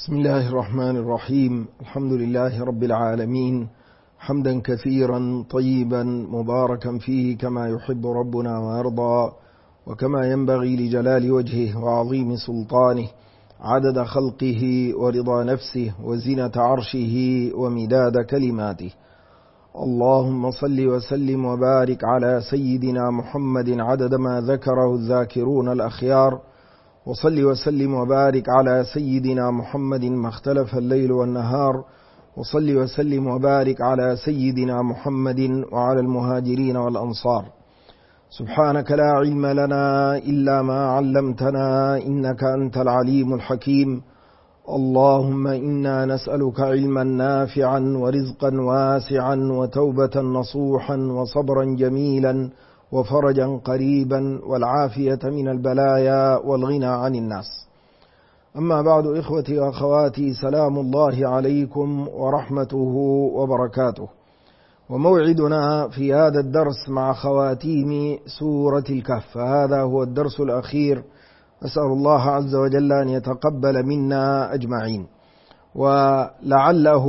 بسم الله الرحمن الرحيم. الحمد لله رب العالمين، حمدا كثيرا طيبا مباركا فيه كما يحب ربنا ويرضى، وكما ينبغي لجلال وجهه وعظيم سلطانه، عدد خلقه ورضا نفسه وزنة عرشه ومداد كلماته. اللهم صل وسلم وبارك على سيدنا محمد عدد ما ذكره الذاكرون الأخيار، وصل وسلم وبارك على سيدنا محمد ما اختلف الليل والنهار، وصل وسلم وبارك على سيدنا محمد وعلى المهاجرين والأنصار. سبحانك لا علم لنا إلا ما علمتنا إنك أنت العليم الحكيم. اللهم إنا نسألك علما نافعا ورزقا واسعا وتوبة نصوحا وصبرا جميلا وفرجا قريبا والعافية من البلايا والغنى عن الناس. أما بعد، إخوتي وأخواتي، سلام الله عليكم ورحمته وبركاته. وموعدنا في هذا الدرس مع خواتيم سورة الكهف، هذا هو الدرس الأخير. أسأل الله عز وجل أن يتقبل منا أجمعين، ولعله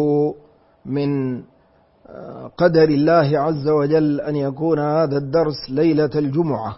من قدر الله عز وجل أن يكون هذا الدرس ليلة الجمعة،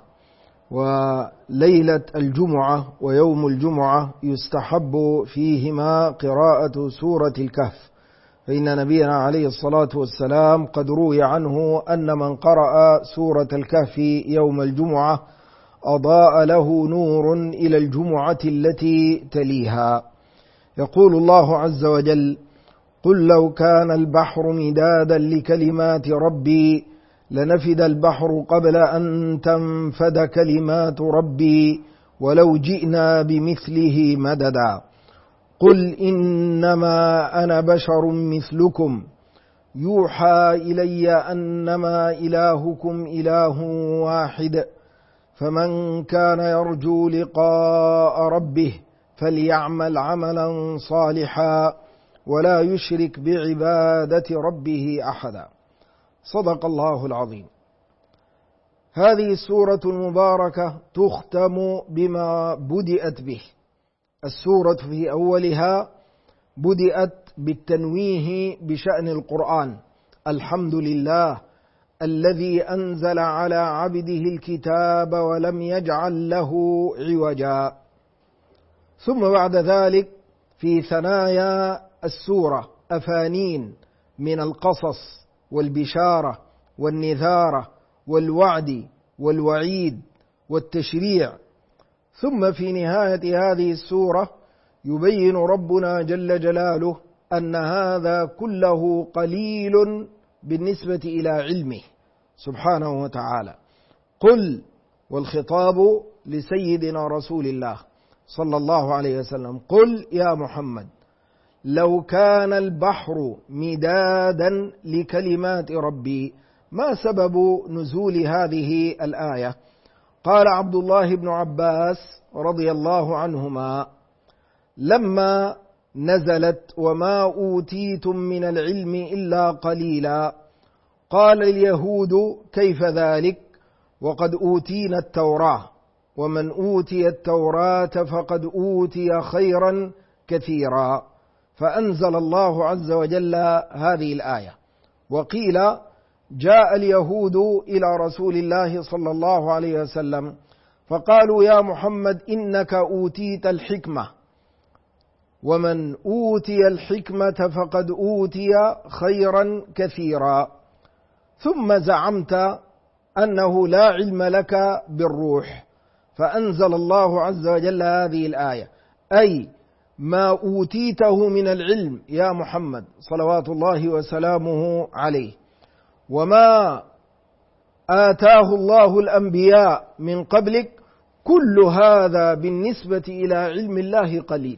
وليلة الجمعة ويوم الجمعة يستحب فيهما قراءة سورة الكهف، فإن نبينا عليه الصلاة والسلام قد روي عنه أن من قرأ سورة الكهف يوم الجمعة أضاء له نور إلى الجمعة التي تليها. يقول الله عز وجل: قل لو كان البحر مدادا لكلمات ربي لنفد البحر قبل أن تنفد كلمات ربي ولو جئنا بمثله مددا. قل إنما أنا بشر مثلكم يوحى إلي أنما إلهكم إله واحد فمن كان يرجو لقاء ربه فليعمل عملا صالحا ولا يشرك بعبادة ربه أحدا. صدق الله العظيم. هذه السورة المباركة تختم بما بدأت به. السورة في أولها بدأت بالتنويه بشأن القرآن: الحمد لله الذي أنزل على عبده الكتاب ولم يجعل له عوجا. ثم بعد ذلك في ثنايا السورة أفانين من القصص والبشارة والنذارة والوعد والوعيد والتشريع. ثم في نهاية هذه السورة يبين ربنا جل جلاله أن هذا كله قليل بالنسبة إلى علمه سبحانه وتعالى. قل، والخطاب لسيدنا رسول الله صلى الله عليه وسلم: قل يا محمد لو كان البحر مدادا لكلمات ربي. ما سبب نزول هذه الآية؟ قال عبد الله بن عباس رضي الله عنهما: لما نزلت وما أوتيتم من العلم إلا قليلا، قال اليهود: كيف ذلك وقد أوتينا التوراة، ومن أوتي التوراة فقد أوتي خيرا كثيرا. فأنزل الله عز وجل هذه الآية. وقيل: جاء اليهود إلى رسول الله صلى الله عليه وسلم فقالوا: يا محمد إنك أوتيت الحكمة، ومن أوتي الحكمة فقد أوتي خيرا كثيرا، ثم زعمت أنه لا علم لك بالروح. فأنزل الله عز وجل هذه الآية: أي ما أوتيته من العلم يا محمد صلوات الله وسلامه عليه، وما آتاه الله الأنبياء من قبلك، كل هذا بالنسبة إلى علم الله قليل.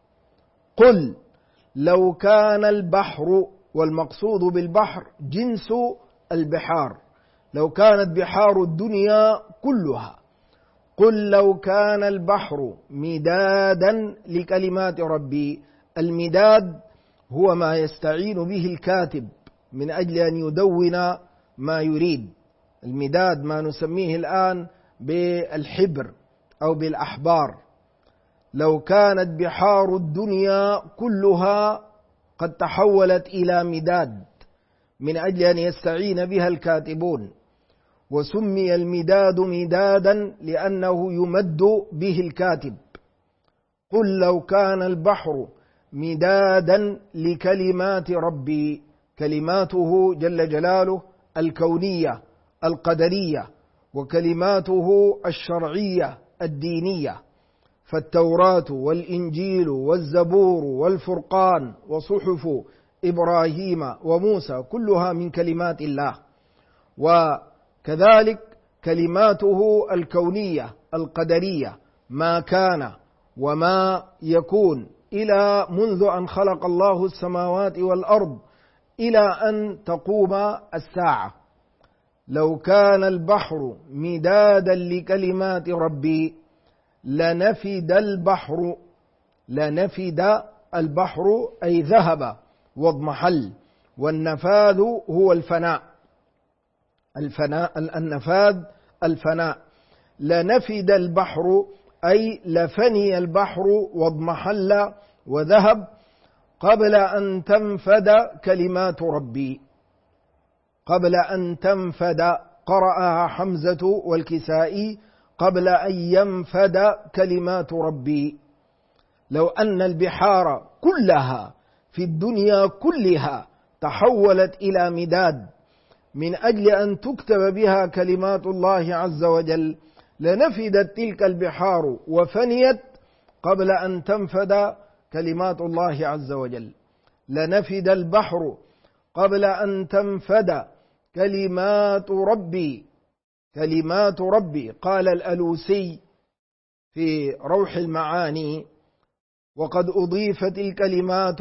قل لو كان البحر، والمقصود بالبحر جنس البحار، لو كانت بحار الدنيا كلها. قل لو كان البحر مدادا لكلمات ربي. المداد هو ما يستعين به الكاتب من أجل أن يدون ما يريد. المداد ما نسميه الآن بالحبر أو بالأحبار. لو كانت بحار الدنيا كلها قد تحولت إلى مداد من أجل أن يستعين بها الكاتبون، وسمي المداد مدادا لأنه يمد به الكاتب. قل لو كان البحر مدادا لكلمات ربي، كلماته جل جلاله الكونية القدرية، وكلماته الشرعية الدينية، فالتوراة والإنجيل والزبور والفرقان وصحف إبراهيم وموسى كلها من كلمات الله، وكذلك كلماته الكونية القدرية ما كان وما يكون إلى منذ أن خلق الله السماوات والأرض إلى أن تقوم الساعة. لو كان البحر مدادا لكلمات ربي لنفد البحر. لنفد البحر أي ذهب واضمحل، والنفاذ هو الفناء. النفاذ الفناء. لنفد البحر أي لفني البحر واضمحل وذهب قبل أن تنفد كلمات ربي. قبل أن تنفد قرأها حمزة والكسائي قبل أن ينفد كلمات ربي. لو أن البحار كلها في الدنيا كلها تحولت إلى مداد من أجل أن تكتب بها كلمات الله عز وجل لنفدت تلك البحار وفنيت قبل أن تنفد كلمات الله عز وجل. لنفد البحر قبل أن تنفد كلمات ربي. كلمات ربي. قال الألوسي في روح المعاني: وقد أضيفت الكلمات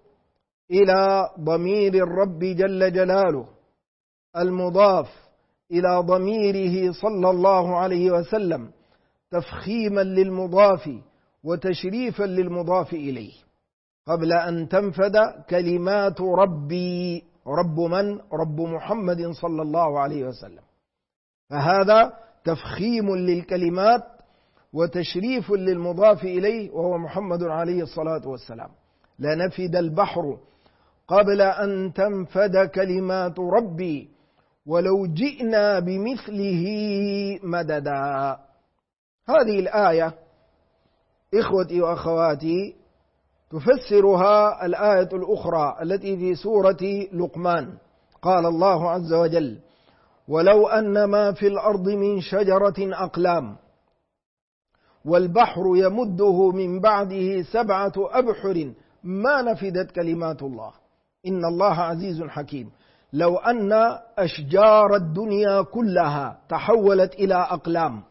إلى ضمير الرب جل جلاله المضاف إلى ضميره صلى الله عليه وسلم تفخيما للمضاف وتشريفا للمضاف إليه. قبل أن تنفد كلمات ربي. رب من؟ رب محمد صلى الله عليه وسلم. فهذا تفخيم للكلمات وتشريف للمضاف إليه وهو محمد عليه الصلاة والسلام. لنفد البحر قبل أن تنفد كلمات ربي ولو جئنا بمثله مددا. هذه الآية إخوتي وأخواتي تفسرها الآية الأخرى التي في سورة لقمان. قال الله عز وجل: ولو أن ما في الأرض من شجرة أقلام والبحر يمده من بعده 7 أبحر ما نفدت كلمات الله إن الله عزيز حكيم. لو أن أشجار الدنيا كلها تحولت إلى أقلام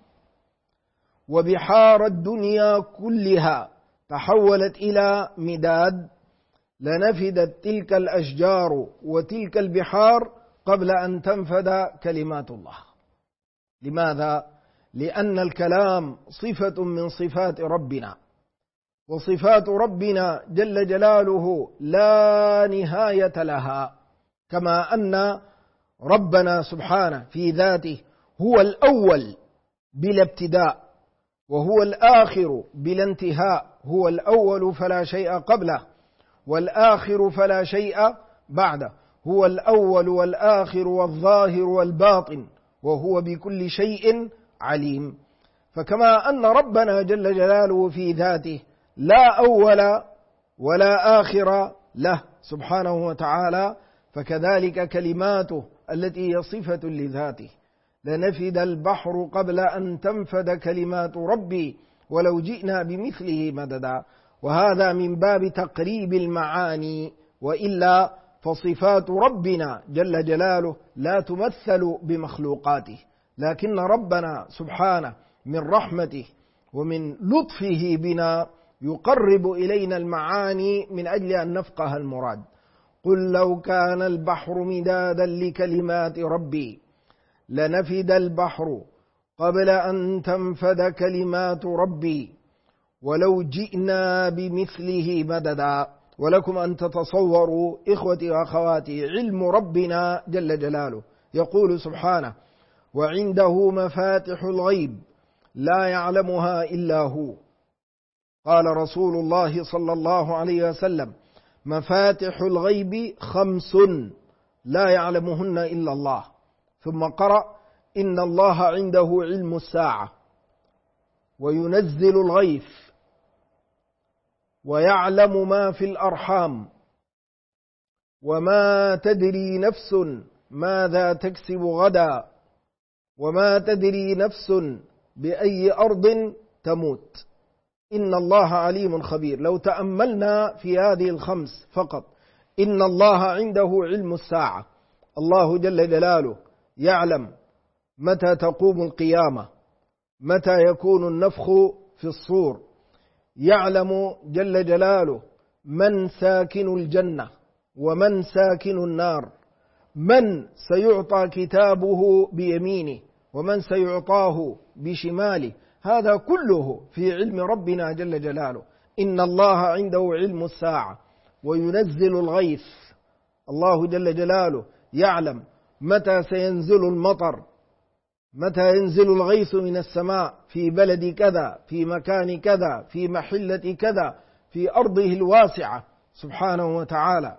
وبحار الدنيا كلها تحولت إلى مداد لنفدت تلك الأشجار وتلك البحار قبل أن تنفد كلمات الله. لماذا؟ لأن الكلام صفة من صفات ربنا، وصفات ربنا جل جلاله لا نهاية لها، كما أن ربنا سبحانه في ذاته هو الأول بلا ابتداء وهو الآخر بلا انتهاء. هو الأول فلا شيء قبله والآخر فلا شيء بعده. هو الأول والآخر والظاهر والباطن وهو بكل شيء عليم. فكما أن ربنا جل جلاله في ذاته لا أول ولا آخر له سبحانه وتعالى، فكذلك كلماته التي هي صفة لذاته. لنفد البحر قبل أن تنفد كلمات ربي ولو جئنا بمثله مددا. وهذا من باب تقريب المعاني، وإلا فصفات ربنا جل جلاله لا تمثل بمخلوقاته، لكن ربنا سبحانه من رحمته ومن لطفه بنا يقرب إلينا المعاني من أجل أن نفقه المراد. قل لو كان البحر مدادا لكلمات ربي لنفد البحر قبل أن تنفد كلمات ربي ولو جئنا بمثله مددا. ولكم أن تتصوروا إخوتي وأخواتي علم ربنا جل جلاله. يقول سبحانه: وعنده مفاتح الغيب لا يعلمها إلا هو. قال رسول الله صلى الله عليه وسلم: مفاتح الغيب 5 لا يعلمهن إلا الله. ثم قرأ: إن الله عنده علم الساعة وينزل الغيث ويعلم ما في الأرحام وما تدري نفس ماذا تكسب غدا وما تدري نفس بأي أرض تموت. إن الله عليم خبير. لو تأملنا في هذه ال5 فقط: إن الله عنده علم الساعة، الله جل جلاله يعلم متى تقوم القيامة، متى يكون النفخ في الصور، يعلم جل جلاله من ساكن الجنة ومن ساكن النار، من سيعطى كتابه بيمينه ومن سيعطاه بشماله. هذا كله في علم ربنا جل جلاله. إن الله عنده علم الساعة وينزل الغيث، الله جل جلاله يعلم متى سينزل المطر، متى ينزل الغيث من السماء في بلد كذا، في مكان كذا، في محلة كذا، في أرضه الواسعة سبحانه وتعالى.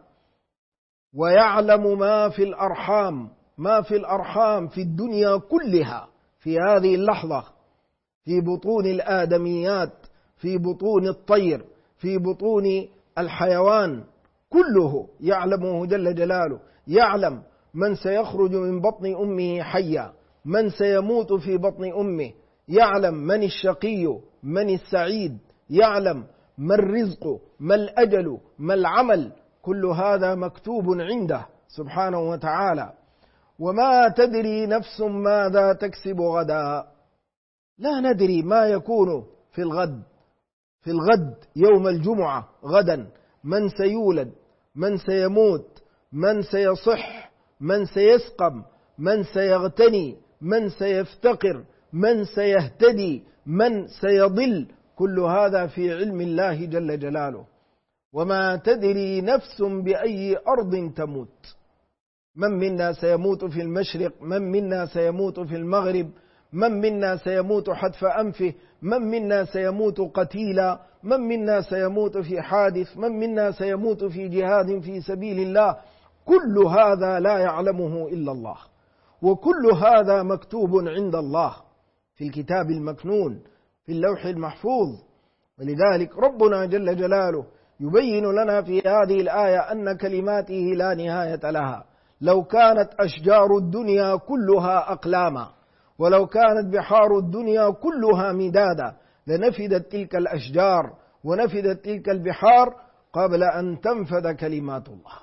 ويعلم ما في الأرحام، ما في الأرحام في الدنيا كلها في هذه اللحظة، في بطون الآدميات، في بطون الطير، في بطون الحيوان، كله يعلمه جل جلاله. يعلم من سيخرج من بطن أمه حيا، من سيموت في بطن أمه، يعلم من الشقي من السعيد، يعلم ما الرزق ما الأجل ما العمل، كل هذا مكتوب عنده سبحانه وتعالى. وما تدري نفس ماذا تكسب غدا، لا ندري ما يكون في الغد. في الغد يوم الجمعة غدا من سيولد، من سيموت، من سيصح، من سيسقم، من سيغتني، من سيفتقر، من سيهتدي، من سيضل، كل هذا في علم الله جل جلاله. وما تدري نفس بأي أرض تموت، من منا سيموت في المشرق، من منا سيموت في المغرب، من منا سيموت حتف أنفه، من منا سيموت قتيلا، من منا سيموت في حادث، من منا سيموت في جهاد في سبيل الله. كل هذا لا يعلمه إلا الله، وكل هذا مكتوب عند الله في الكتاب المكنون في اللوح المحفوظ. ولذلك ربنا جل جلاله يبين لنا في هذه الآية أن كلماته لا نهاية لها. لو كانت أشجار الدنيا كلها أقلاما، ولو كانت بحار الدنيا كلها مدادا، لنفدت تلك الأشجار ونفدت تلك البحار قبل أن تنفد كلمات الله.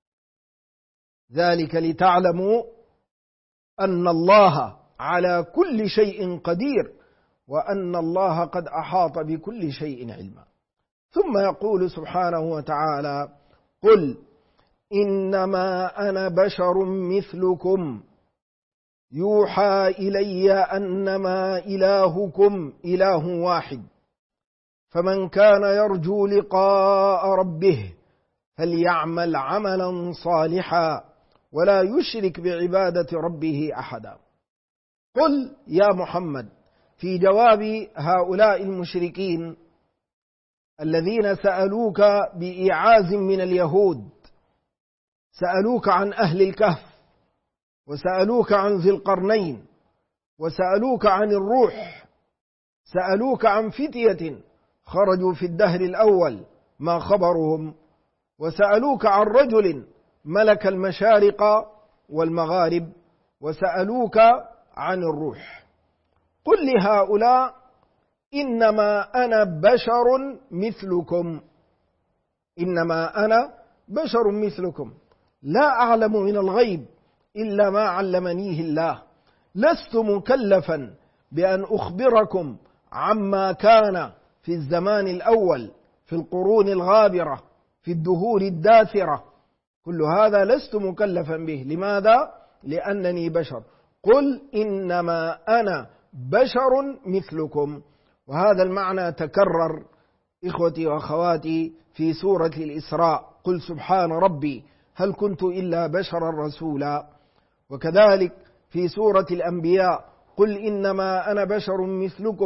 ذلك لتعلموا أن الله على كل شيء قدير، وأن الله قد أحاط بكل شيء علما. ثم يقول سبحانه وتعالى: قل إنما أنا بشر مثلكم يوحى إلي أنما إلهكم إله واحد، فمن كان يرجو لقاء ربه فليعمل عملا صالحا ولا يشرك بعبادة ربه أحدا. قل يا محمد في جواب هؤلاء المشركين الذين سألوك بإيعاز من اليهود، سألوك عن أهل الكهف، وسألوك عن ذي القرنين، وسألوك عن الروح، سألوك عن فتية خرجوا في الدهر الأول ما خبرهم، وسألوك عن رجل ملك المشارق والمغارب، وسألوك عن الروح. قل لهؤلاء: إنما أنا بشر مثلكم، إنما أنا بشر مثلكم، لا أعلم من الغيب إلا ما علمنيه الله، لست مكلفا بأن أخبركم عما كان في الزمان الأول، في القرون الغابرة، في الدهور الداثرة، كل هذا لست مكلفا به. لماذا؟ لأنني بشر. قل إنما أنا بشر مثلكم. وهذا المعنى تكرر إخوتي وأخواتي في سورة الإسراء: قل سبحان ربي هل كنت إلا بشرا رسولا. وكذلك في سورة الأنبياء: قل إنما أنا بشر مثلكم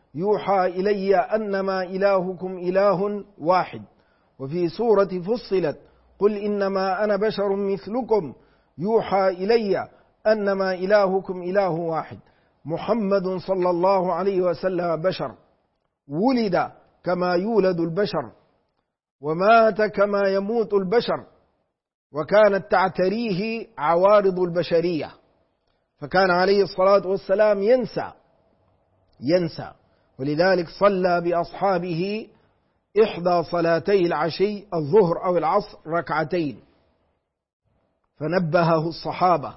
يوحى إلي أنما إلهكم إله واحد. وفي سورة فصلت قل إنما أنا بشر مثلكم يوحى إلي أنما إلهكم إله واحد. محمد صلى الله عليه وسلم بشر، ولد كما يولد البشر، ومات كما يموت البشر، وكانت تعتريه عوارض البشرية، فكان عليه الصلاة والسلام ينسى، ولذلك صلى بأصحابه إحدى صلاتي العشي الظهر أو العصر ركعتين، فنبهه الصحابة،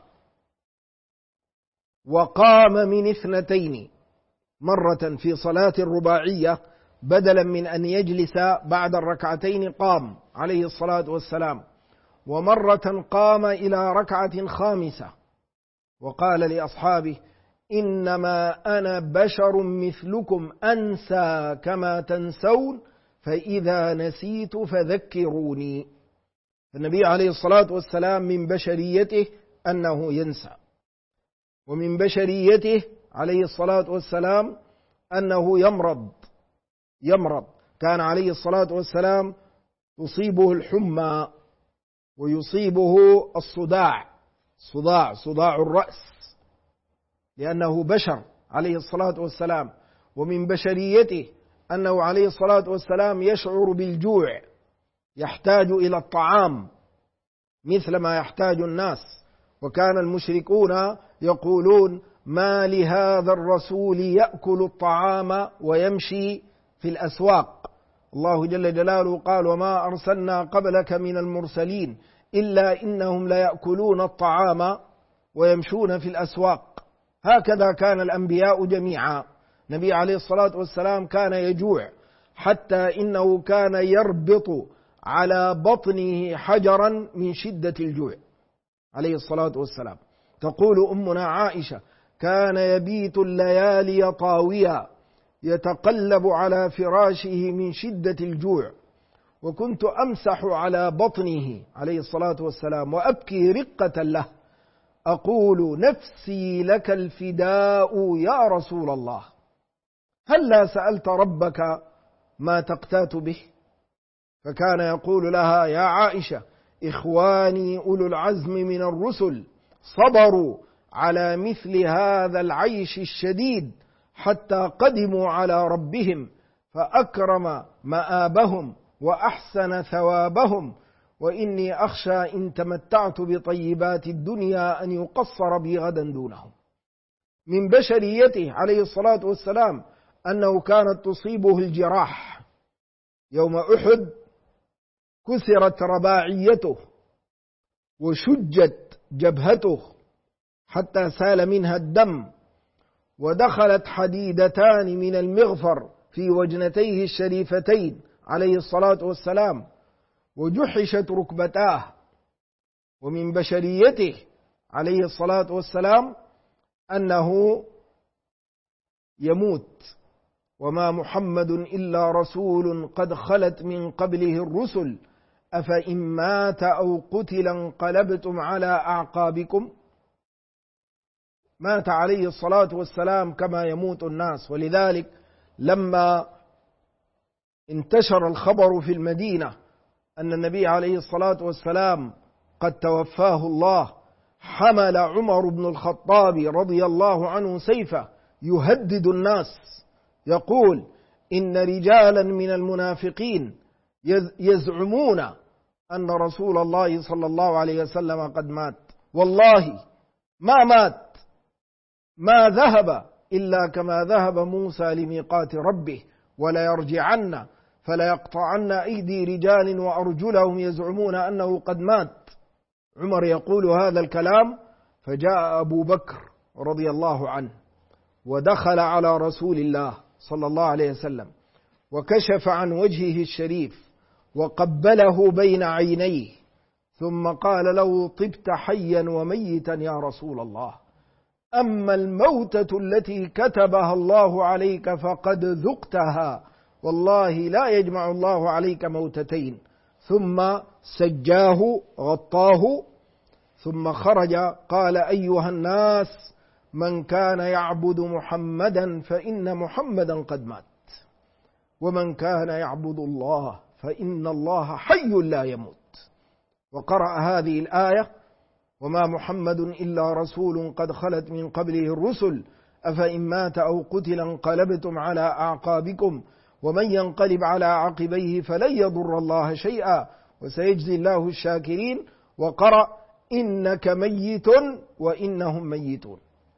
وقام من 2 مرة في صلاة الرباعية بدلا من أن يجلس بعد الركعتين قام عليه الصلاة والسلام، ومرة قام إلى ركعة 5 وقال لأصحابه إنما أنا بشر مثلكم أنسى كما تنسون فإذا نسيت فذكروني. النبي عليه الصلاة والسلام من بشريته أنه ينسى، ومن بشريته عليه الصلاة والسلام أنه يمرض. كان عليه الصلاة والسلام تصيبه الحمى ويصيبه صداع الرأس، لأنه بشر عليه الصلاة والسلام. ومن بشريته أنه عليه الصلاة والسلام يشعر بالجوع، يحتاج إلى الطعام مثل ما يحتاج الناس. وكان المشركون يقولون ما لهذا الرسول يأكل الطعام ويمشي في الأسواق. الله جل جلاله قال وما أرسلنا قبلك من المرسلين إلا إنهم ليأكلون الطعام ويمشون في الأسواق. هكذا كان الأنبياء جميعا. النبي عليه الصلاة والسلام كان يجوع، حتى إنه كان يربط على بطنه حجرا من شدة الجوع عليه الصلاة والسلام. تقول أمنا عائشة كان يبيت الليالي طاويا يتقلب على فراشه من شدة الجوع، وكنت أمسح على بطنه عليه الصلاة والسلام وأبكي رقة له أقول نفسي لك الفداء يا رسول الله، هلا سألت ربك ما تقتات به؟ فكان يقول لها يا عائشة إخواني أولو العزم من الرسل صبروا على مثل هذا العيش الشديد حتى قدموا على ربهم فأكرم مآبهم وأحسن ثوابهم، وإني أخشى إن تمتعت بطيبات الدنيا أن يقصر بي غدا دونهم. من بشريته عليه الصلاة والسلام أنه كانت تصيبه الجراح. يوم أحد كسرت رباعيته وشجت جبهته حتى سال منها الدم، ودخلت حديدتان من المغفر في وجنتيه الشريفتين عليه الصلاة والسلام، وجحشت ركبتاه. ومن بشريته عليه الصلاة والسلام أنه يموت، وما محمد إلا رسول قد خلت من قبله الرسل أفإن مات أو قتل انقلبتم على أعقابكم. مات عليه الصلاة والسلام كما يموت الناس. ولذلك لما انتشر الخبر في المدينة أن النبي عليه الصلاة والسلام قد توفاه الله، حمل عمر بن الخطاب رضي الله عنه سيفه يهدد الناس، يقول إن رجالا من المنافقين يزعمون أن رسول الله صلى الله عليه وسلم قد مات، والله ما مات، ما ذهب إلا كما ذهب موسى لميقات ربه، ولا يرجعن فلا يقطعن أيدي رجال وأرجلهم يزعمون أنه قد مات. عمر يقول هذا الكلام، فجاء أبو بكر رضي الله عنه ودخل على رسول الله صلى الله عليه وسلم وكشف عن وجهه الشريف وقبله بين عينيه، ثم قال له طبت حيا وميتا يا رسول الله، أما الموتة التي كتبها الله عليك فقد ذقتها، والله لا يجمع الله عليك موتتين. ثم سجاه غطاه ثم خرج قال أيها الناس من كان يعبد محمدا فإن محمدا قد مات، ومن كان يعبد الله فإن الله حي لا يموت. وقرأ هذه الآية: وما محمد إلا رسول قد خلت من قبله الرسل أفإن مات أو قتل انقلبتم على أعقابكم ومن ينقلب على عقبيه فلن يضر الله شيئا وسيجزي الله الشاكرين. وقرأ: إنك ميت وإنهم ميتون.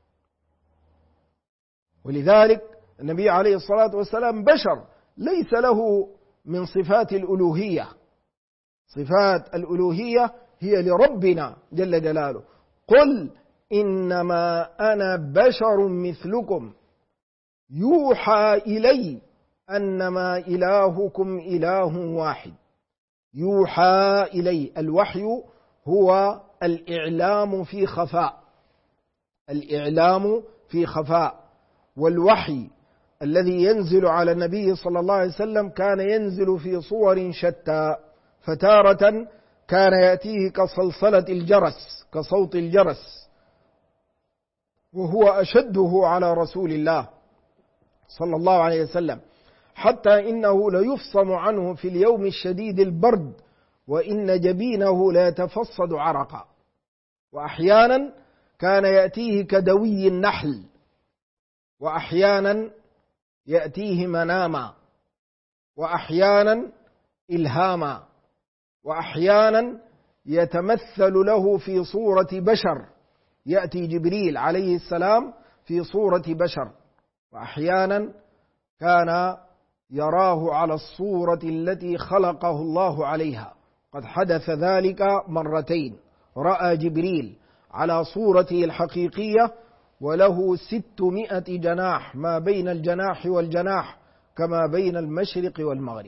ولذلك النبي عليه الصلاة والسلام بشر ليس له من صفات الألوهية. صفات الألوهية هي لربنا جل جلاله: قل إنما أنا بشر مثلكم يوحى إلي أنما إلهكم إله واحد. يوحى إلي، الوحي هو الإعلام في خفاء، الإعلام في خفاء. والوحي الذي ينزل على النبي صلى الله عليه وسلم كان ينزل في صور شتى، فتارة كان يأتيه كصلصلة الجرس، كصوت الجرس، وهو أشده على رسول الله صلى الله عليه وسلم، حتى إنه ليفصم عنه في اليوم الشديد البرد، وإن جبينه لا يتفصد عرقا. وأحيانا كان يأتيه كدوي النحل، وأحيانا يأتيه مناما، وأحيانا إلهاما، وأحيانا يتمثل له في صورة بشر، يأتي جبريل عليه السلام في صورة بشر، وأحيانا كان يراه على الصورة التي خلقه الله عليها. قد حدث ذلك مرتين، رأى جبريل على صورته الحقيقية وله 600 جناح، ما بين الجناح والجناح كما بين المشرق والمغرب.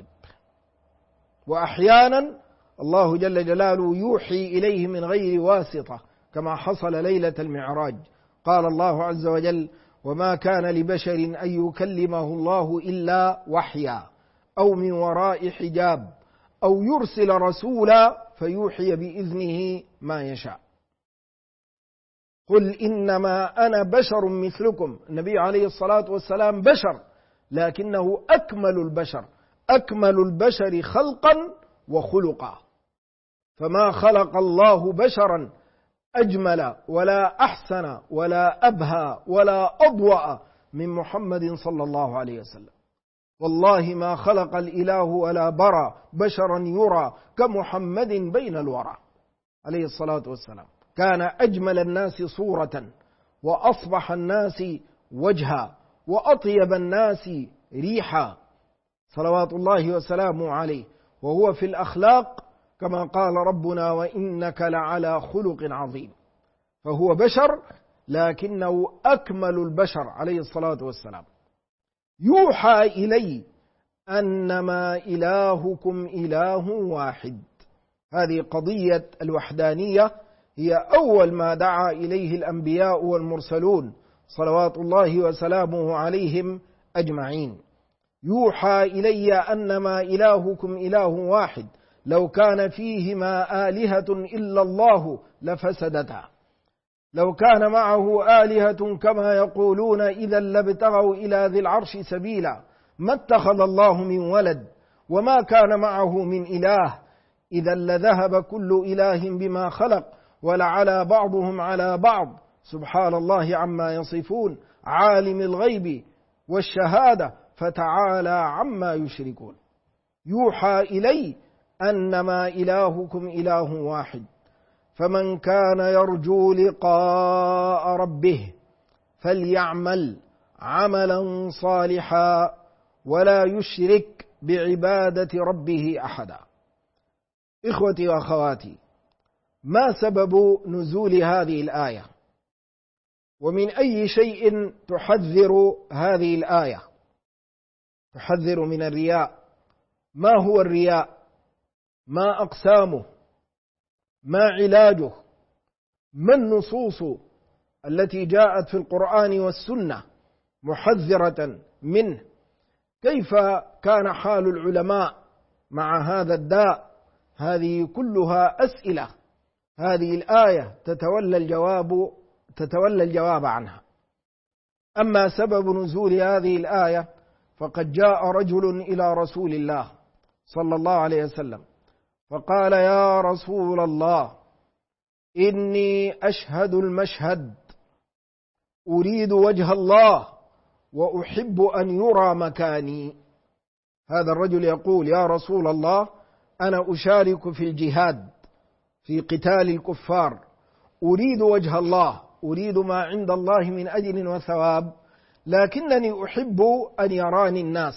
وأحيانا الله جل جلاله يوحي إليه من غير واسطة، كما حصل ليلة المعراج. قال الله عز وجل: وما كان لبشر أن يكلمه الله إلا وحيا أو من وراء حجاب أو يرسل رسولا فيوحي بإذنه ما يشاء. قل إنما أنا بشر مثلكم. النبي عليه الصلاة والسلام بشر، لكنه أكمل البشر، أكمل البشر خلقا وخلقا، فما خلق الله بشرا أجمل ولا أحسن ولا أبهى ولا أضوأ من محمد صلى الله عليه وسلم. والله ما خلق الإله ولا برى بشرا يرى كمحمد بين الورى عليه الصلاة والسلام. كان أجمل الناس صورة وأصبح الناس وجها وأطيب الناس ريحا صلوات الله وسلامه عليه. وهو في الأخلاق كما قال ربنا: وإنك لعلى خلق عظيم. فهو بشر لكنه أكمل البشر عليه الصلاة والسلام. يوحى إلي أنما إلهكم إله واحد. هذه قضية الوحدانية هي أول ما دعا إليه الأنبياء والمرسلون صلوات الله وسلامه عليهم أجمعين. يوحى إلي أنما إلهكم إله واحد لو كان فيهما آلهة إلا الله لفسدتا، لو كان معه آلهة كما يقولون إذا لابتغوا إلى ذي العرش سبيلا، ما اتخذ الله من ولد وما كان معه من إله، إذا لذهب كل إله بما خلق ولعلى بعضهم على بعض، سبحان الله عما يصفون، عالم الغيب والشهادة فتعالى عما يشركون. يوحى إلي أنما إلهكم إله واحد، فمن كان يرجو لقاء ربه فليعمل عملا صالحا ولا يشرك بعبادة ربه أحدا. إخوتي وأخواتي، ما سبب نزول هذه الآية؟ ومن أي شيء تحذر هذه الآية؟ تحذر من الرياء. ما هو الرياء؟ ما أقسامه؟ ما علاجه؟ ما النصوص التي جاءت في القرآن والسنة محذرة منه؟ كيف كان حال العلماء مع هذا الداء؟ هذه كلها أسئلة هذه الآية تتولى الجواب عنها. أما سبب نزول هذه الآية فقد جاء رجل إلى رسول الله صلى الله عليه وسلم فقال: يا رسول الله، إني أشهد المشهد، أريد وجه الله وأحب أن يرى مكاني. هذا الرجل يقول: يا رسول الله، أنا أشارك في الجهاد في قتال الكفار، أريد وجه الله، أريد ما عند الله من أجر وثواب، لكنني أحب أن يراني الناس.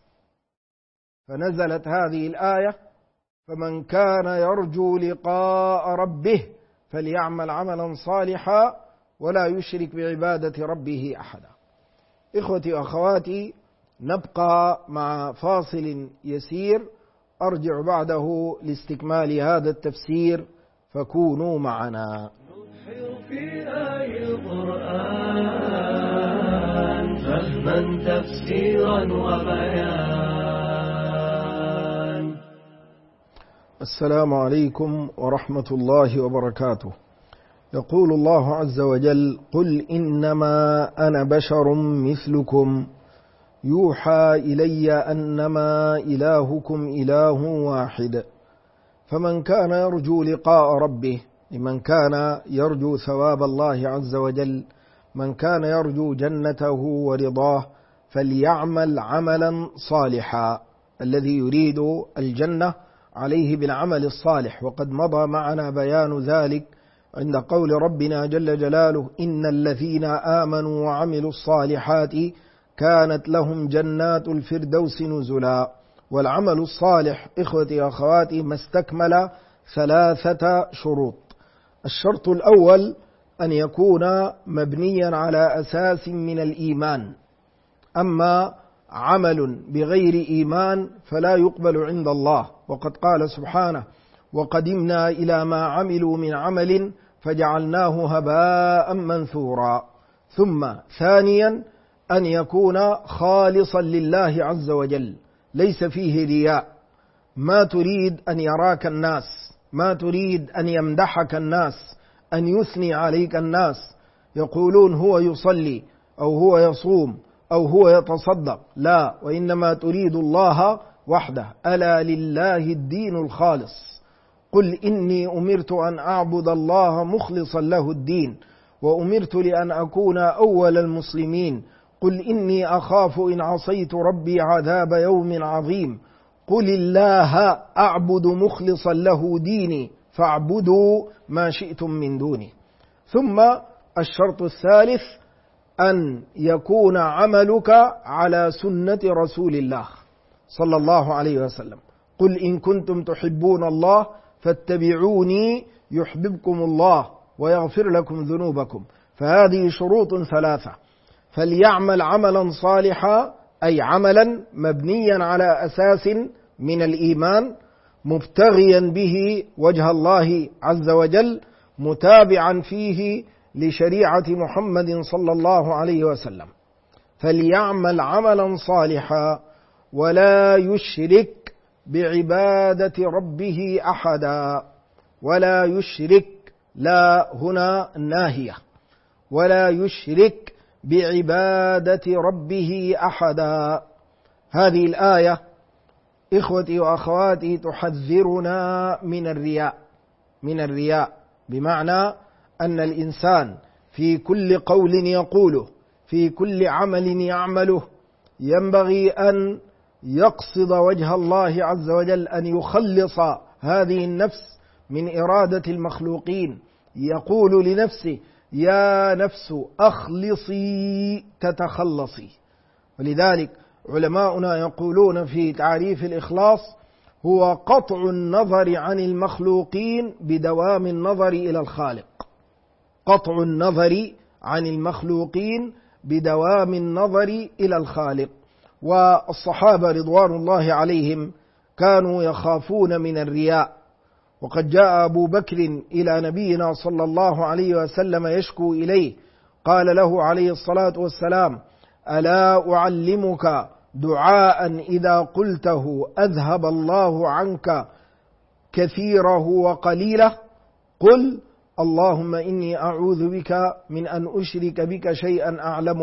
فنزلت هذه الآية: فمن كان يرجو لقاء ربه فليعمل عملا صالحا ولا يشرك بعبادة ربه أحدا. إخوتي وأخواتي، نبقى مع فاصل يسير، أرجع بعده لاستكمال هذا التفسير، فكونوا معنا. في آي القرآن فهما تفسيرا وبيان. السلام عليكم ورحمة الله وبركاته. يقول الله عز وجل: قل إنما أنا بشر مثلكم يوحى إلي أنما إلهكم إله واحد فمن كان يرجو لقاء ربه، لمن كان يرجو ثواب الله عز وجل، من كان يرجو جنته ورضاه، فليعمل عملا صالحا. الذي يريد الجنة عليه بالعمل الصالح، وقد مضى معنا بيان ذلك عند قول ربنا جل جلاله: إن الذين آمنوا وعملوا الصالحات كانت لهم جنات الفردوس نزلا. والعمل الصالح إخوتي وأخواتي ما استكمل 3 شروط. الشرط الأول أن يكون مبنيا على أساس من الإيمان، أما عمل بغير إيمان فلا يقبل عند الله، وقد قال سبحانه: وقدمنا إلى ما عملوا من عمل فجعلناه هباء منثورا. ثم ثانيا أن يكون خالصا لله عز وجل، ليس فيه رياء، ما تريد أن يراك الناس، ما تريد أن يمدحك الناس، أن يثني عليك الناس، يقولون هو يصلي أو هو يصوم أو هو يتصدق، لا، وإنما تريد الله وحده. ألا لله الدين الخالص. قل إني أمرت أن أعبد الله مخلصا له الدين وأمرت لأن أكون أول المسلمين. قل إني أخاف إن عصيت ربي عذاب يوم عظيم. قل الله أعبد مخلصا له ديني فاعبدوا ما شئتم من دونه. ثم الشرط الثالث أن يكون عملك على سنة رسول الله صلى الله عليه وسلم. قل إن كنتم تحبون الله فاتبعوني يحببكم الله ويغفر لكم ذنوبكم. فهذه شروط 3: فليعمل عملا صالحا، أي عملا مبنيا على أساس من الإيمان، مبتغيا به وجه الله عز وجل، متابعا فيه لشريعة محمد صلى الله عليه وسلم. فليعمل عملا صالحا ولا يشرك بعبادة ربه أحدا. ولا يشرك، لا هنا ناهية، ولا يشرك بعبادة ربه أحدا. هذه الآية إخوتي وأخواتي تحذرنا من الرياء، من الرياء بمعنى أن الإنسان في كل قول يقوله، في كل عمل يعمله، ينبغي أن يقصد وجه الله عز وجل، أن يخلص هذه النفس من إرادة المخلوقين. يقول لنفسه: يا نفس أخلصي تتخلصي. ولذلك علماؤنا يقولون في تعريف الإخلاص: هو قطع النظر عن المخلوقين بدوام النظر إلى الخالق. قطع النظر عن المخلوقين بدوام النظر إلى الخالق. والصحابة رضوان الله عليهم كانوا يخافون من الرياء. وقد جاء أبو بكر إلى نبينا صلى الله عليه وسلم يشكو إليه، قال له عليه الصلاة والسلام: ألا أعلمك دعاء إذا قلته أذهب الله عنك كثيره وقليله؟ قل: اللهم إني أعوذ بك من أن أشرك بك شيئا أعلمه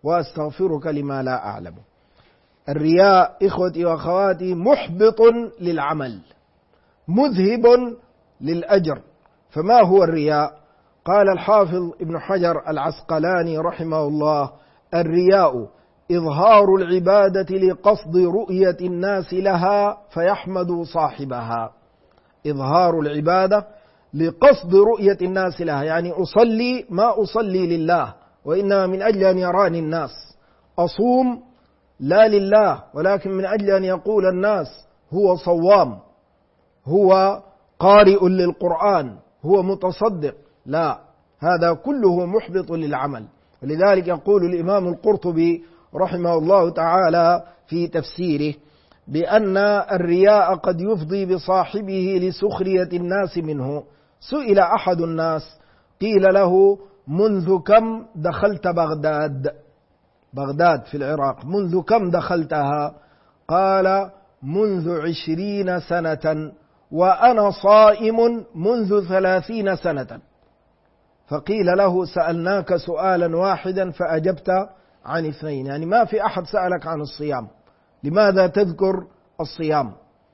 وأستغفرك لما لا أعلم. الرياء إخوتي وأخواتي محبط للعمل، مذهب للأجر. فما هو الرياء؟ قال الحافظ ابن حجر العسقلاني رحمه الله: الرياء إظهار العبادة لقصد رؤية الناس لها فيحمد صاحبها. إظهار العبادة لقصد رؤية الناس لها، يعني أصلي ما أصلي لله وإنما من أجل أن يراني الناس، أصوم لا لله ولكن من أجل أن يقول الناس هو صوام، هو قارئ للقرآن، هو متصدق. لا، هذا كله محبط للعمل. ولذلك يقول الإمام القرطبي رحمه الله تعالى في تفسيره بأن الرياء قد يفضي بصاحبه لسخرية الناس منه. سئل أحد الناس قيل له: منذ كم دخلت بغداد في العراق، منذ كم دخلتها؟ قال: منذ 20 سنة، وأنا صائم منذ 30 سنة. فقيل له: سألناك سؤالا واحدا فأجبت عن 2، يعني ما في أحد سألك عن الصيام، لماذا تذكر الصيام؟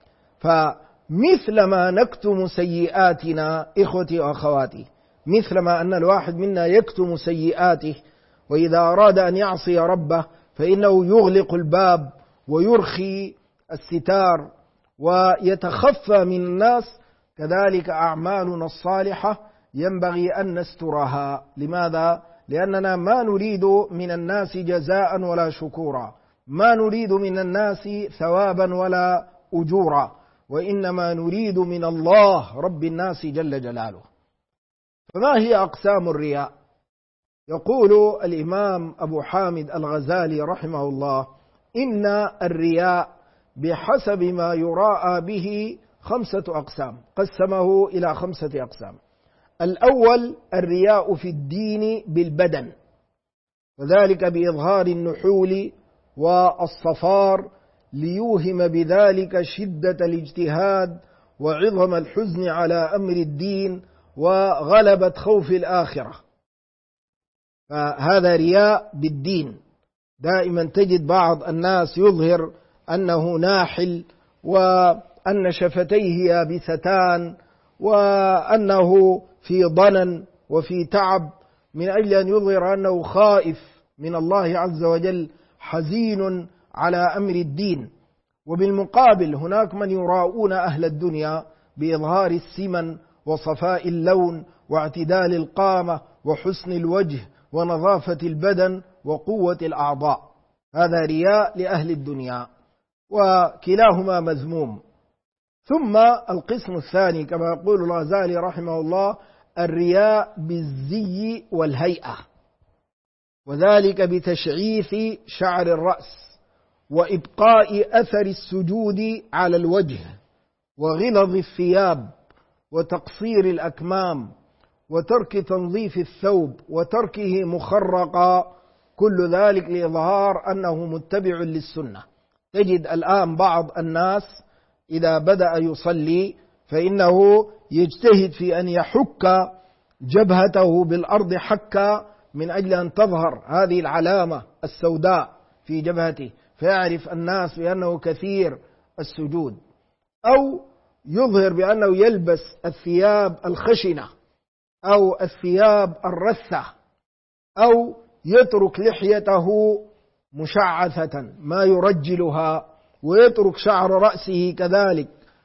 فمثلما نكتم سيئاتنا إخوتي وأخواتي، مثلما أن الواحد منا يكتم سيئاته، وإذا أراد أن يعصي ربه فإنه يغلق الباب ويرخي الستار ويتخفى من الناس، كذلك أعمالنا الصالحة ينبغي أن نسترها. لماذا؟ لأننا ما نريد من الناس جزاء ولا شكورا، ما نريد من الناس ثوابا ولا أجورا، وإنما نريد من الله رب الناس جل جلاله. فما هي أقسام الرياء؟ يقول الإمام أبو حامد الغزالي رحمه الله: إن الرياء بحسب ما يراءى به 5 أقسام، قسمه إلى 5 أقسام. الأول الرياء في الدين بالبدن، وذلك بإظهار النحول والصفار ليوهم بذلك شدة الاجتهاد وعظم الحزن على أمر الدين وغلبة خوف الآخرة. فهذا رياء بالدين. دائما تجد بعض الناس يظهر أنه ناحل وأن شفتيه يابستان وأنه في ضنن وفي تعب من أجل أن يظهر أنه خائف من الله عز وجل، حزين على أمر الدين. وبالمقابل هناك من يراؤون أهل الدنيا بإظهار السمن وصفاء اللون واعتدال القامة وحسن الوجه ونظافة البدن وقوة الأعضاء. هذا رياء لأهل الدنيا، وكلاهما مذموم. ثم القسم الثاني كما يقول الغزالي رحمه الله: الرياء بالزي والهيئة، وذلك بتشعيث شعر الرأس وإبقاء أثر السجود على الوجه وغلظ الثياب وتقصير الأكمام وترك تنظيف الثوب وتركه مخرقا، كل ذلك لإظهار أنه متبع للسنة. تجد الآن بعض الناس إذا بدأ يصلي فإنه يجتهد في أن يحك جبهته بالأرض حكا من أجل أن تظهر هذه العلامة السوداء في جبهته، فيعرف الناس بأنه كثير السجود. أو يظهر بأنه يلبس الثياب الخشنة أو الثياب الرثة، أو يترك لحيته مشعثة ما يرجلها، ويترك شعر رأسه كذلك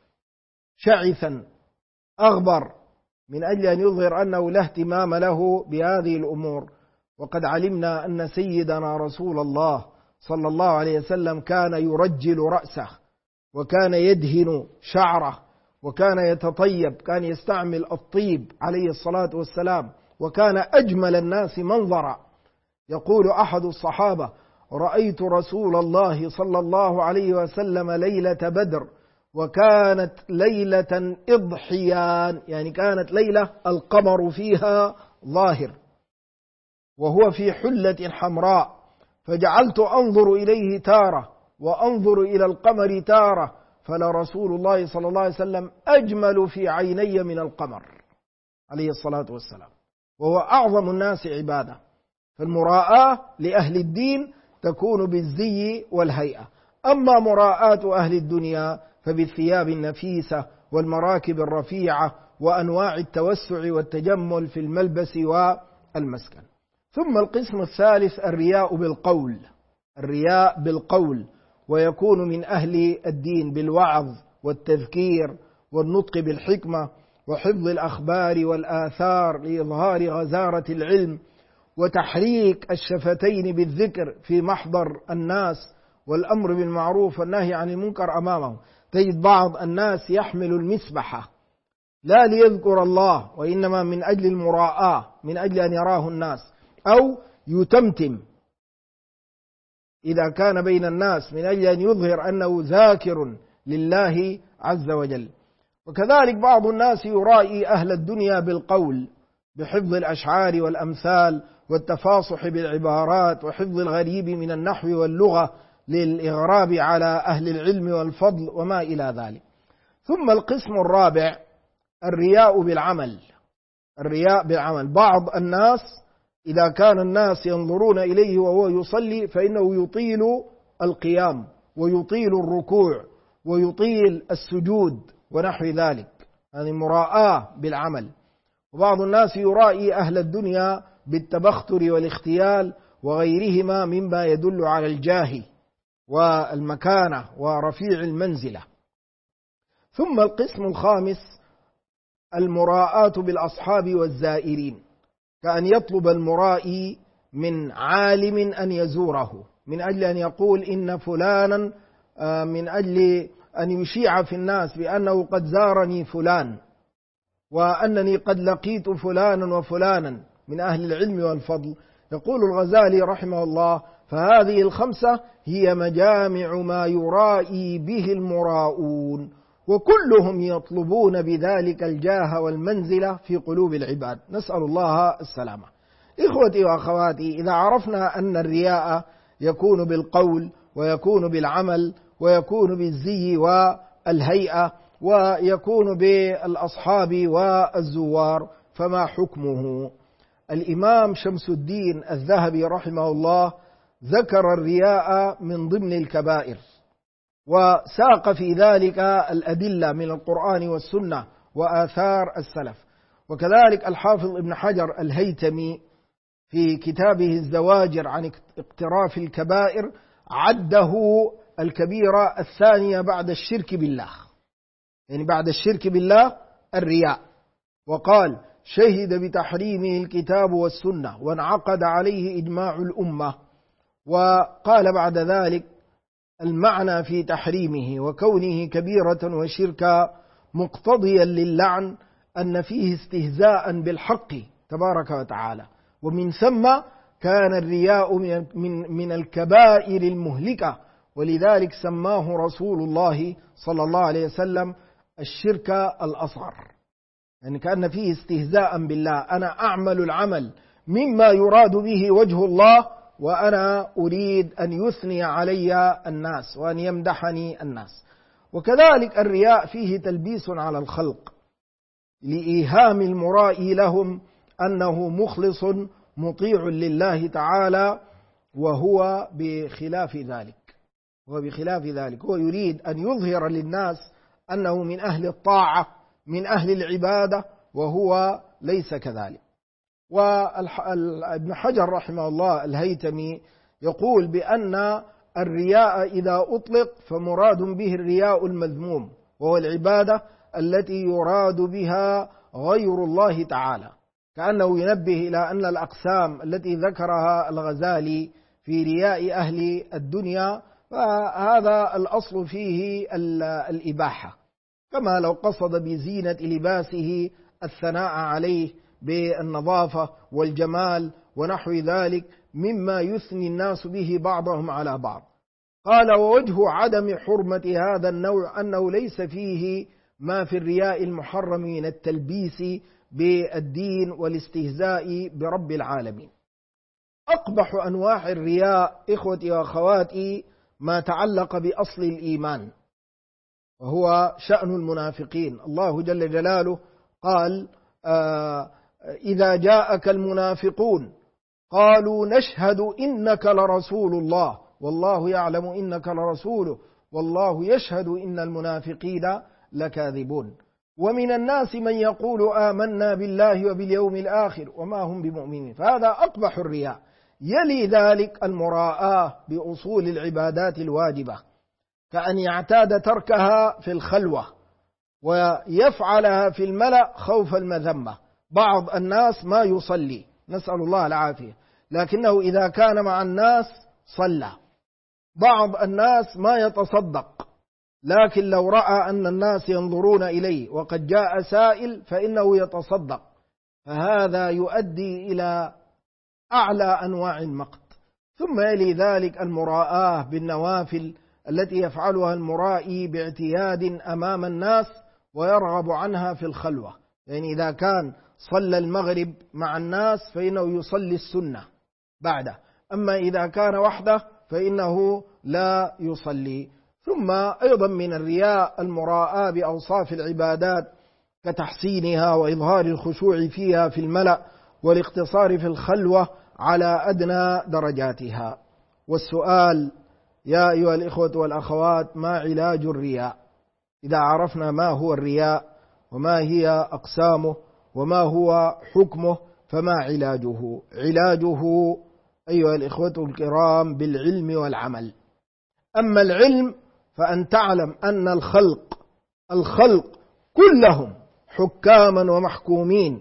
شعثا أغبر من أجل أن يظهر أنه لا اهتمام له بهذه الأمور. وقد علمنا أن سيدنا رسول الله صلى الله عليه وسلم كان يرجل رأسه وكان يدهن شعره وكان يتطيب، كان يستعمل الطيب عليه الصلاة والسلام، وكان أجمل الناس منظرا. يقول أحد الصحابة: رأيت رسول الله صلى الله عليه وسلم ليلة بدر وكانت ليلة إضحيان، يعني كانت ليلة القمر فيها ظاهر وهو في حلة حمراء، فجعلت أنظر إليه تارة وأنظر إلى القمر تارة، فلرسول الله صلى الله عليه وسلم أجمل في عيني من القمر عليه الصلاة والسلام، وهو أعظم الناس عبادة. فالمراءة لأهل الدين تكون بالزي والهيئة، أما مراءة أهل الدنيا فبالثياب النفيسة والمراكب الرفيعة وأنواع التوسع والتجمل في الملبس والمسكن. ثم القسم الثالث الرياء بالقول، الرياء بالقول، ويكون من أهل الدين بالوعظ والتذكير والنطق بالحكمة وحفظ الأخبار والآثار لإظهار غزارة العلم وتحريك الشفتين بالذكر في محضر الناس والأمر بالمعروف والنهي عن المنكر أمامهم. تجد بعض الناس يحمل المسبحة لا ليذكر الله وإنما من أجل المراءة، من أجل أن يراه الناس، أو يتمتم إذا كان بين الناس من أجل أن يظهر أنه ذاكر لله عز وجل. وكذلك بعض الناس يرائي أهل الدنيا بالقول بحفظ الأشعار والأمثال والتفاصح بالعبارات وحفظ الغريب من النحو واللغة للإغراب على أهل العلم والفضل وما إلى ذلك. ثم القسم الرابع الرياء بالعمل، الرياء بالعمل. بعض الناس إذا كان الناس ينظرون إليه وهو يصلي فإنه يطيل القيام ويطيل الركوع ويطيل السجود ونحو ذلك، هذه مراءة بالعمل. وبعض الناس يرائي أهل الدنيا بالتبختر والاختيال وغيرهما مما يدل على الجاه والمكانة ورفيع المنزلة. ثم القسم الخامس المراءة بالأصحاب والزائرين، كأن يطلب المرائي من عالم أن يزوره من أجل أن يقول إن فلانا، من أجل أن يشيع في الناس بأنه قد زارني فلان وأنني قد لقيت فلانا وفلانا من أهل العلم والفضل. يقول الغزالي رحمه الله: فهذه الخمسة هي مجامع ما يرائي به المراؤون، وكلهم يطلبون بذلك الجاه والمنزلة في قلوب العباد، نسأل الله السلامة. إخوتي وأخواتي، إذا عرفنا أن الرياء يكون بالقول ويكون بالعمل ويكون بالزي والهيئة ويكون بالأصحاب والزوار، فما حكمه؟ الإمام شمس الدين الذهبي رحمه الله ذكر الرياء من ضمن الكبائر، وساق في ذلك الأدلة من القرآن والسنة وآثار السلف. وكذلك الحافظ ابن حجر الهيتمي في كتابه الزواجر عن اقتراف الكبائر عده الكبيرة الثانية بعد الشرك بالله، يعني بعد الشرك بالله الرياء، وقال: شهد بتحريمه الكتاب والسنة وانعقد عليه إجماع الأمة. وقال بعد ذلك: المعنى في تحريمه وكونه كبيرة وشركا مقتضيا للعن أن فيه استهزاء بالحق تبارك وتعالى، ومن ثم كان الرياء من الكبائر المهلكة، ولذلك سماه رسول الله صلى الله عليه وسلم الشرك الأصغر، يعني كأن فيه استهزاء بالله، أنا أعمل العمل مما يراد به وجه الله وأنا أريد أن يثني علي الناس وأن يمدحني الناس. وكذلك الرياء فيه تلبيس على الخلق لإيهام المرائي لهم أنه مخلص مطيع لله تعالى، وهو بخلاف ذلك، هو يريد أن يظهر للناس أنه من أهل الطاعة من أهل العبادة وهو ليس كذلك. وابن حجر رحمه الله الهيتمي يقول بأن الرياء إذا أطلق فمراد به الرياء المذموم، وهو العبادة التي يراد بها غير الله تعالى، كأنه ينبه إلى أن الأقسام التي ذكرها الغزالي في رياء أهل الدنيا فهذا الأصل فيه الإباحة، كما لو قصد بزينة لباسه الثناء عليه بالنظافة والجمال ونحو ذلك مما يثني الناس به بعضهم على بعض. قال: ووجه عدم حرمة هذا النوع أنه ليس فيه ما في الرياء المحرم من التلبيس بالدين والاستهزاء برب العالمين. أقبح أنواع الرياء إخوتي وأخواتي ما تعلق بأصل الإيمان، وهو شأن المنافقين. الله جل جلاله قال: إذا جاءك المنافقون قالوا نشهد إنك لرسول الله والله يعلم إنك لرسوله والله يشهد إن المنافقين لكاذبون. ومن الناس من يقول آمنا بالله وباليوم الآخر وما هم بمؤمنين، فهذا أقبح الرياء. يلي ذلك المراءة بأصول العبادات الواجبة، كأن يعتاد تركها في الخلوة ويفعلها في الملأ خوف المذمة. بعض الناس ما يصلي، نسأل الله العافية، لكنه إذا كان مع الناس صلى. بعض الناس ما يتصدق، لكن لو رأى أن الناس ينظرون إليه وقد جاء سائل فإنه يتصدق، فهذا يؤدي إلى أعلى أنواع المقت. ثم يلي ذلك المراءة بالنوافل التي يفعلها المرائي باعتياد أمام الناس ويرغب عنها في الخلوة. يعني إذا كان صلى المغرب مع الناس فإنه يصلي السنة بعده، أما إذا كان وحده فإنه لا يصلي. ثم أيضا من الرياء المراءة بأوصاف العبادات كتحسينها وإظهار الخشوع فيها في الملأ والاقتصار في الخلوة على أدنى درجاتها. والسؤال يا أيها الإخوة والأخوات، ما علاج الرياء؟ إذا عرفنا ما هو الرياء وما هي أقسامه وما هو حكمه فما علاجه؟ علاجه أيها الإخوة الكرام بالعلم والعمل. أما العلم فأن تعلم أن الخلق كلهم حكاما ومحكومين،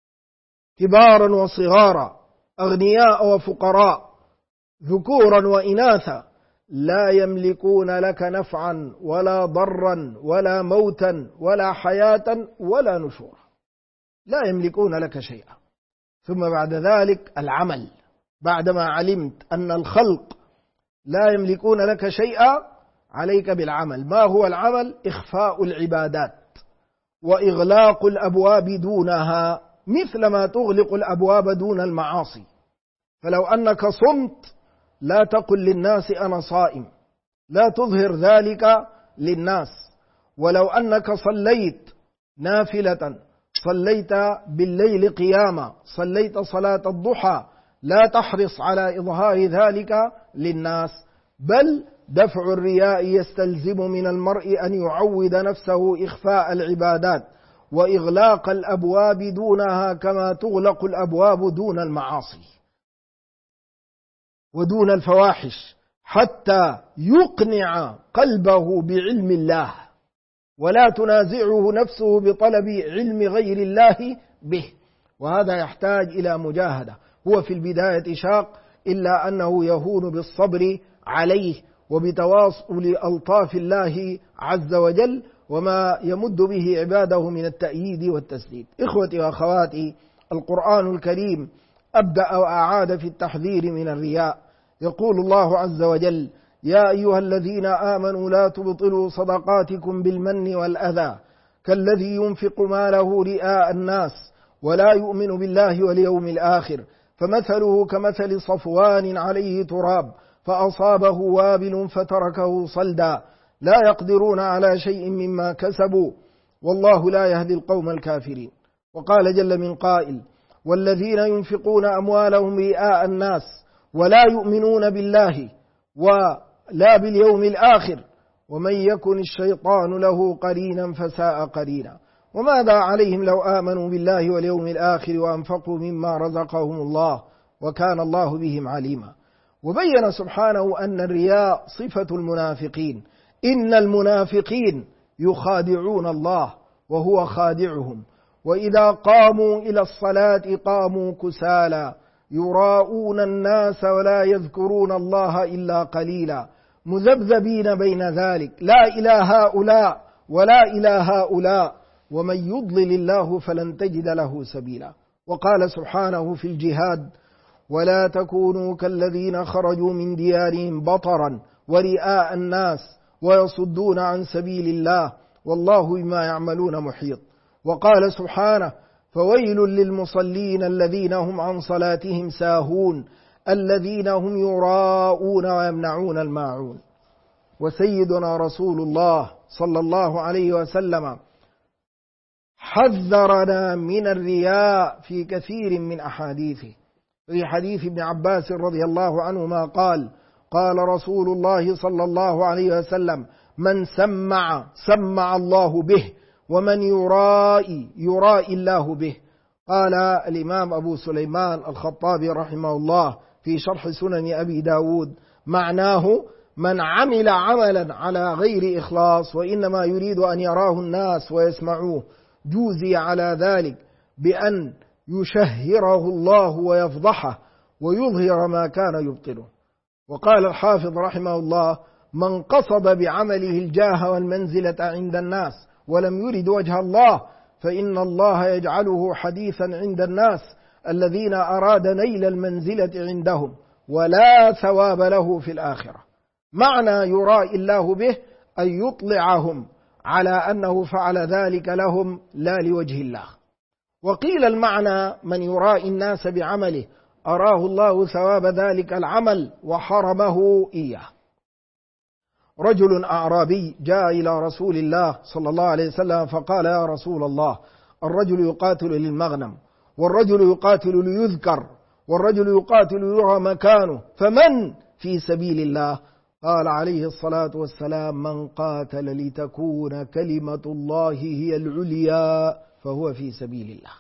كبارا وصغارا، أغنياء وفقراء، ذكورا وإناثا، لا يملكون لك نفعا ولا ضرا ولا موتا ولا حياة ولا نشورا، لا يملكون لك شيئا. ثم بعد ذلك العمل، بعدما علمت أن الخلق لا يملكون لك شيئا عليك بالعمل. ما هو العمل؟ إخفاء العبادات وإغلاق الأبواب دونها، مثل ما تغلق الأبواب دون المعاصي. فلو أنك صمت لا تقل للناس أنا صائم، لا تظهر ذلك للناس. ولو أنك صليت نافلة، صليت بالليل قياما، صليت صلاة الضحى، لا تحرص على إظهار ذلك للناس، بل دفع الرياء يستلزم من المرء أن يعود نفسه إخفاء العبادات وإغلاق الأبواب دونها كما تغلق الأبواب دون المعاصي ودون الفواحش، حتى يقنع قلبه بعلم الله ولا تنازعه نفسه بطلب علم غير الله به. وهذا يحتاج إلى مجاهدة. هو في البداية شاق، إلا أنه يهون بالصبر عليه وبتواصل ألطاف الله عز وجل وما يمد به عباده من التأييد والتسديد. إخوتي وأخواتي، القرآن الكريم أبدأ وأعاد في التحذير من الرياء. يقول الله عز وجل: يا أيها الذين آمنوا لا تبطلوا صدقاتكم بالمن والأذى كالذي ينفق ماله رئاء الناس ولا يؤمن بالله واليوم الآخر فمثله كمثل صفوان عليه تراب فأصابه وابل فتركه صلدا لا يقدرون على شيء مما كسبوا والله لا يهدي القوم الكافرين. وقال جل من قائل: والذين ينفقون أموالهم رئاء الناس ولا يؤمنون بالله ولا باليوم الآخر ومن يكن الشيطان له قرينا فساء قرينا وماذا عليهم لو آمنوا بالله واليوم الآخر وأنفقوا مما رزقهم الله وكان الله بهم عليما. وبين سبحانه أن الرياء صفة المنافقين، إن المنافقين يخادعون الله وهو خادعهم، وإذا قاموا إلى الصلاة قاموا كسالى يراءون الناس ولا يذكرون الله إلا قليلا مذبذبين بين ذلك لا إلى هؤلاء ولا إلى هؤلاء ومن يضلل الله فلن تجد له سبيلا. وقال سبحانه في الجهاد: ولا تكونوا كالذين خرجوا من ديارهم بطرا ورئاء الناس ويصدون عن سبيل الله والله بما يعملون محيط. وقال سبحانه: فويل للمصلين الذين هم عن صلاتهم ساهون الذين هم يراءون ويمنعون الماعون. وسيدنا رسول الله صلى الله عليه وسلم حذرنا من الرياء في كثير من أحاديثه، في حديث ابن عباس رضي الله عنهما قال: قال رسول الله صلى الله عليه وسلم: من سمع الله به، ومن يرائي الله به. قال الإمام أبو سليمان الخطابي رحمه الله في شرح سنن أبي داود: معناه من عمل عملا على غير إخلاص وإنما يريد أن يراه الناس ويسمعوه، جوزي على ذلك بأن يشهره الله ويفضحه ويظهر ما كان يبطله. وقال الحافظ رحمه الله: من قصد بعمله الجاه والمنزلة عند الناس ولم يرد وجه الله فإن الله يجعله حديثا عند الناس الذين أراد نيل المنزلة عندهم ولا ثواب له في الآخرة. معنى يرائي الله به أن يطلعهم على أنه فعل ذلك لهم لا لوجه الله. وقيل المعنى من يرائي الناس بعمله أراه الله ثواب ذلك العمل وحرمه إياه. رجل أعرابي جاء إلى رسول الله صلى الله عليه وسلم فقال: يا رسول الله، الرجل يقاتل للمغنم، والرجل يقاتل ليذكر، والرجل يقاتل يرى مكانه، فمن في سبيل الله؟ قال عليه الصلاة والسلام: من قاتل لتكون كلمة الله هي العليا فهو في سبيل الله.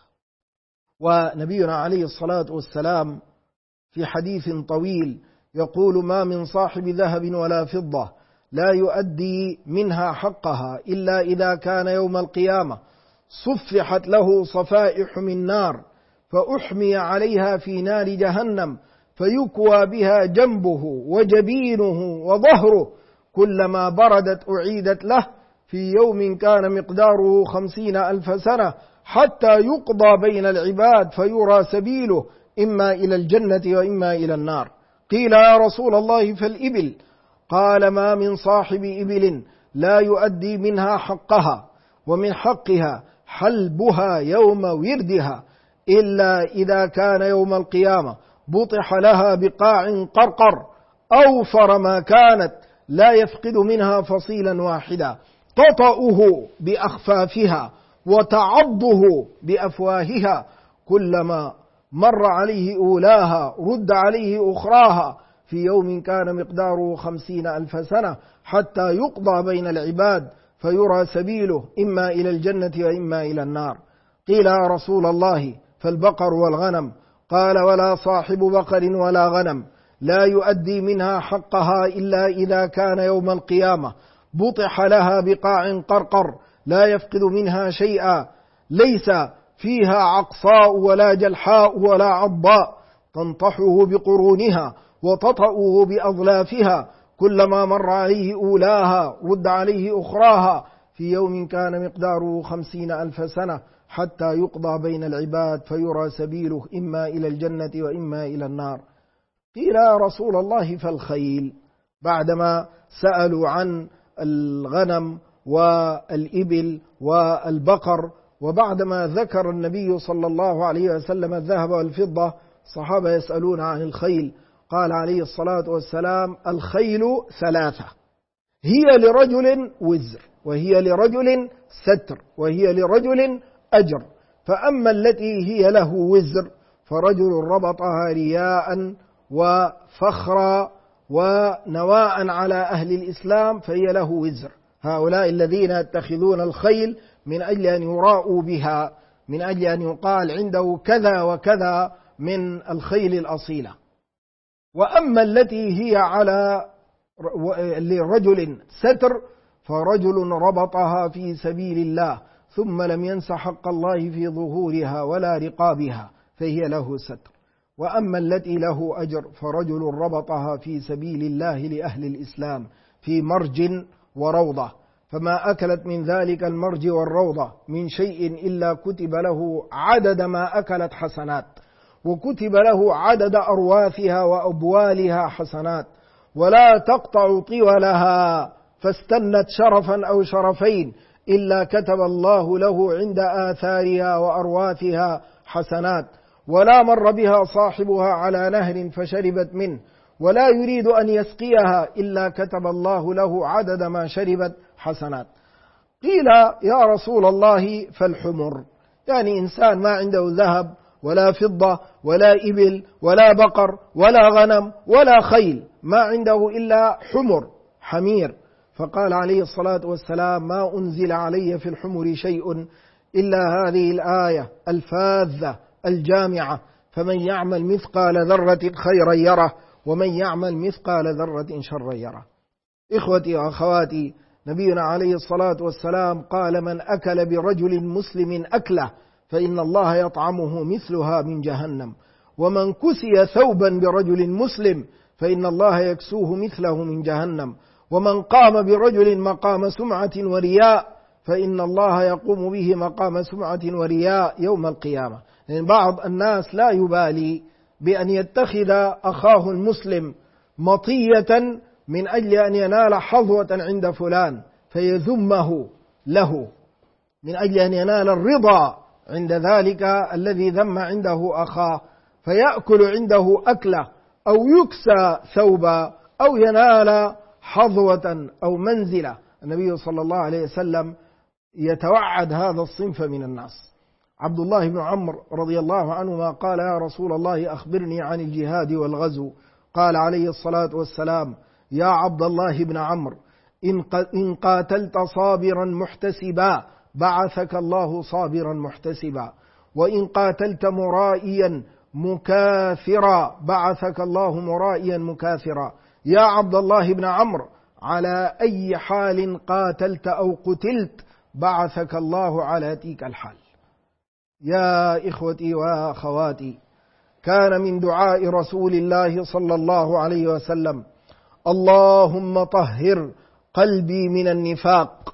ونبينا عليه الصلاة والسلام في حديث طويل يقول: ما من صاحب ذهب ولا فضة لا يؤدي منها حقها إلا إذا كان يوم القيامة صفحت له صفائح من نار فأحمي عليها في نار جهنم فيكوى بها جنبه وجبينه وظهره، كلما بردت أعيدت له في يوم كان مقداره 50,000 سنة حتى يقضى بين العباد فيرى سبيله إما إلى الجنة وإما إلى النار. قيل: يا رسول الله فالإبل؟ قال: ما من صاحب إبل لا يؤدي منها حقها، ومن حقها حلبها يوم وردها، إلا إذا كان يوم القيامة بطح لها بقاع قرقر أوفر ما كانت لا يفقد منها فصيلا واحدا، تطأه بأخفافها وتعضه بأفواهها، كلما مر عليه أولاها رد عليه أخراها في يوم كان مقداره 50,000 سنة حتى يقضى بين العباد فيرى سبيله إما إلى الجنة وإما إلى النار. قيل: يا رسول الله فالبقر والغنم؟ قال: ولا صاحب بقر ولا غنم لا يؤدي منها حقها إلا إذا كان يوم القيامة بطح لها بقاع قرقر لا يفقد منها شيئا، ليس فيها عقصاء ولا جلحاء ولا عضاء، تنطحه بقرونها وتطأه بأظلافها، كلما مر عليه أولاها رد عليه أخراها في يوم كان مقداره 50,000 سنة حتى يقضى بين العباد فيرى سبيله إما إلى الجنة وإما إلى النار. قيل: يا رسول الله فالخيل؟ بعدما سألوا عن الغنم والإبل والبقر، وبعدما ذكر النبي صلى الله عليه وسلم الذهب والفضة، الصحابة يسألون عن الخيل. قال عليه الصلاة والسلام: الخيل 3، هي لرجل وزر، وهي لرجل ستر، وهي لرجل أجر. فأما التي هي له وزر فرجل ربطها رياء وفخرا ونواء على أهل الإسلام فهي له وزر. هؤلاء الذين يتخذون الخيل من أجل أن يراءوا بها، من أجل أن يقال عنده كذا وكذا من الخيل الأصيلة. وأما التي هي على لرجل ستر فرجل ربطها في سبيل الله ثم لم ينس حق الله في ظهورها ولا رقابها فهي له ستر. وأما التي له أجر فرجل ربطها في سبيل الله لأهل الإسلام في مرج وروضة، فما أكلت من ذلك المرج والروضة من شيء إلا كتب له عدد ما أكلت حسنات، وكتب له عدد أرواثها وأبوالها حسنات، ولا تقطع طولها فاستنت شرفا أو شرفين إلا كتب الله له عند آثارها وأرواثها حسنات، ولا مر بها صاحبها على نهر فشربت منه ولا يريد أن يسقيها إلا كتب الله له عدد ما شربت حسنات. قيل: يا رسول الله فالحمر؟ يعني إنسان ما عنده ذهب ولا فضة ولا إبل ولا بقر ولا غنم ولا خيل، ما عنده إلا حمير. فقال عليه الصلاة والسلام: ما أنزل علي في الحمر شيء إلا هذه الآية الفاذة الجامعة: فمن يعمل مثقال ذرة خيرا يره ومن يعمل مثقال ذرة شرا يره. إخوتي وأخواتي، نبينا عليه الصلاة والسلام قال: من أكل برجل مسلم أكله فإن الله يطعمه مثلها من جهنم، ومن كسي ثوبا برجل مسلم فإن الله يكسوه مثله من جهنم، ومن قام برجل مقام سمعة ورياء فإن الله يقوم به مقام سمعة ورياء يوم القيامة. يعني بعض الناس لا يبالي بأن يتخذ أخاه المسلم مطية من أجل أن ينال حظوة عند فلان فيذمه له، من أجل أن ينال الرضا عند ذلك الذي ذم عنده أخاه، فيأكل عنده أكله أو يكسى ثوبا أو ينال حظوة أو منزلة. النبي صلى الله عليه وسلم يتوعد هذا الصنف من الناس. عبد الله بن عمرو رضي الله عنهما قال: يا رسول الله أخبرني عن الجهاد والغزو. قال عليه الصلاة والسلام: يا عبد الله بن عمرو، إن قاتلت صابرا محتسبا بعثك الله صابرا محتسبا، وإن قاتلت مرائيا مكاثرا بعثك الله مرائيا مكاثرا. يا عبد الله بن عمرو، على أي حال قاتلت أو قتلت بعثك الله على تلك الحال. يا إخوتي وأخواتي، كان من دعاء رسول الله صلى الله عليه وسلم: اللهم طهر قلبي من النفاق،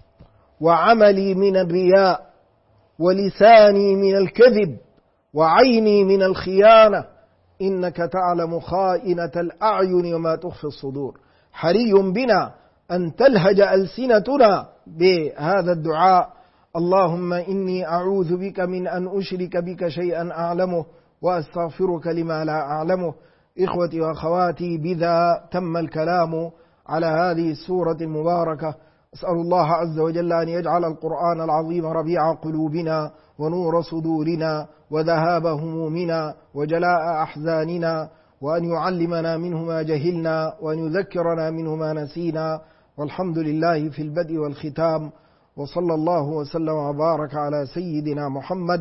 وعملي من الرياء، ولساني من الكذب، وعيني من الخيانة، إنك تعلم خائنة الأعين وما تخفي الصدور. حري بنا أن تلهج ألسنتنا بهذا الدعاء: اللهم إني أعوذ بك من أن أشرك بك شيئا أعلمه وأستغفرك لما لا أعلمه. إخوتي وأخواتي، بذا تم الكلام على هذه السورة المباركة. أسأل الله عز وجل أن يجعل القرآن العظيم ربيع قلوبنا ونور صدورنا وذهاب همومنا وجلاء أحزاننا، وأن يعلمنا منه ما جهلنا وأن يذكرنا منه ما نسينا. والحمد لله في البدء والختام، وصلى الله وسلم وبارك على سيدنا محمد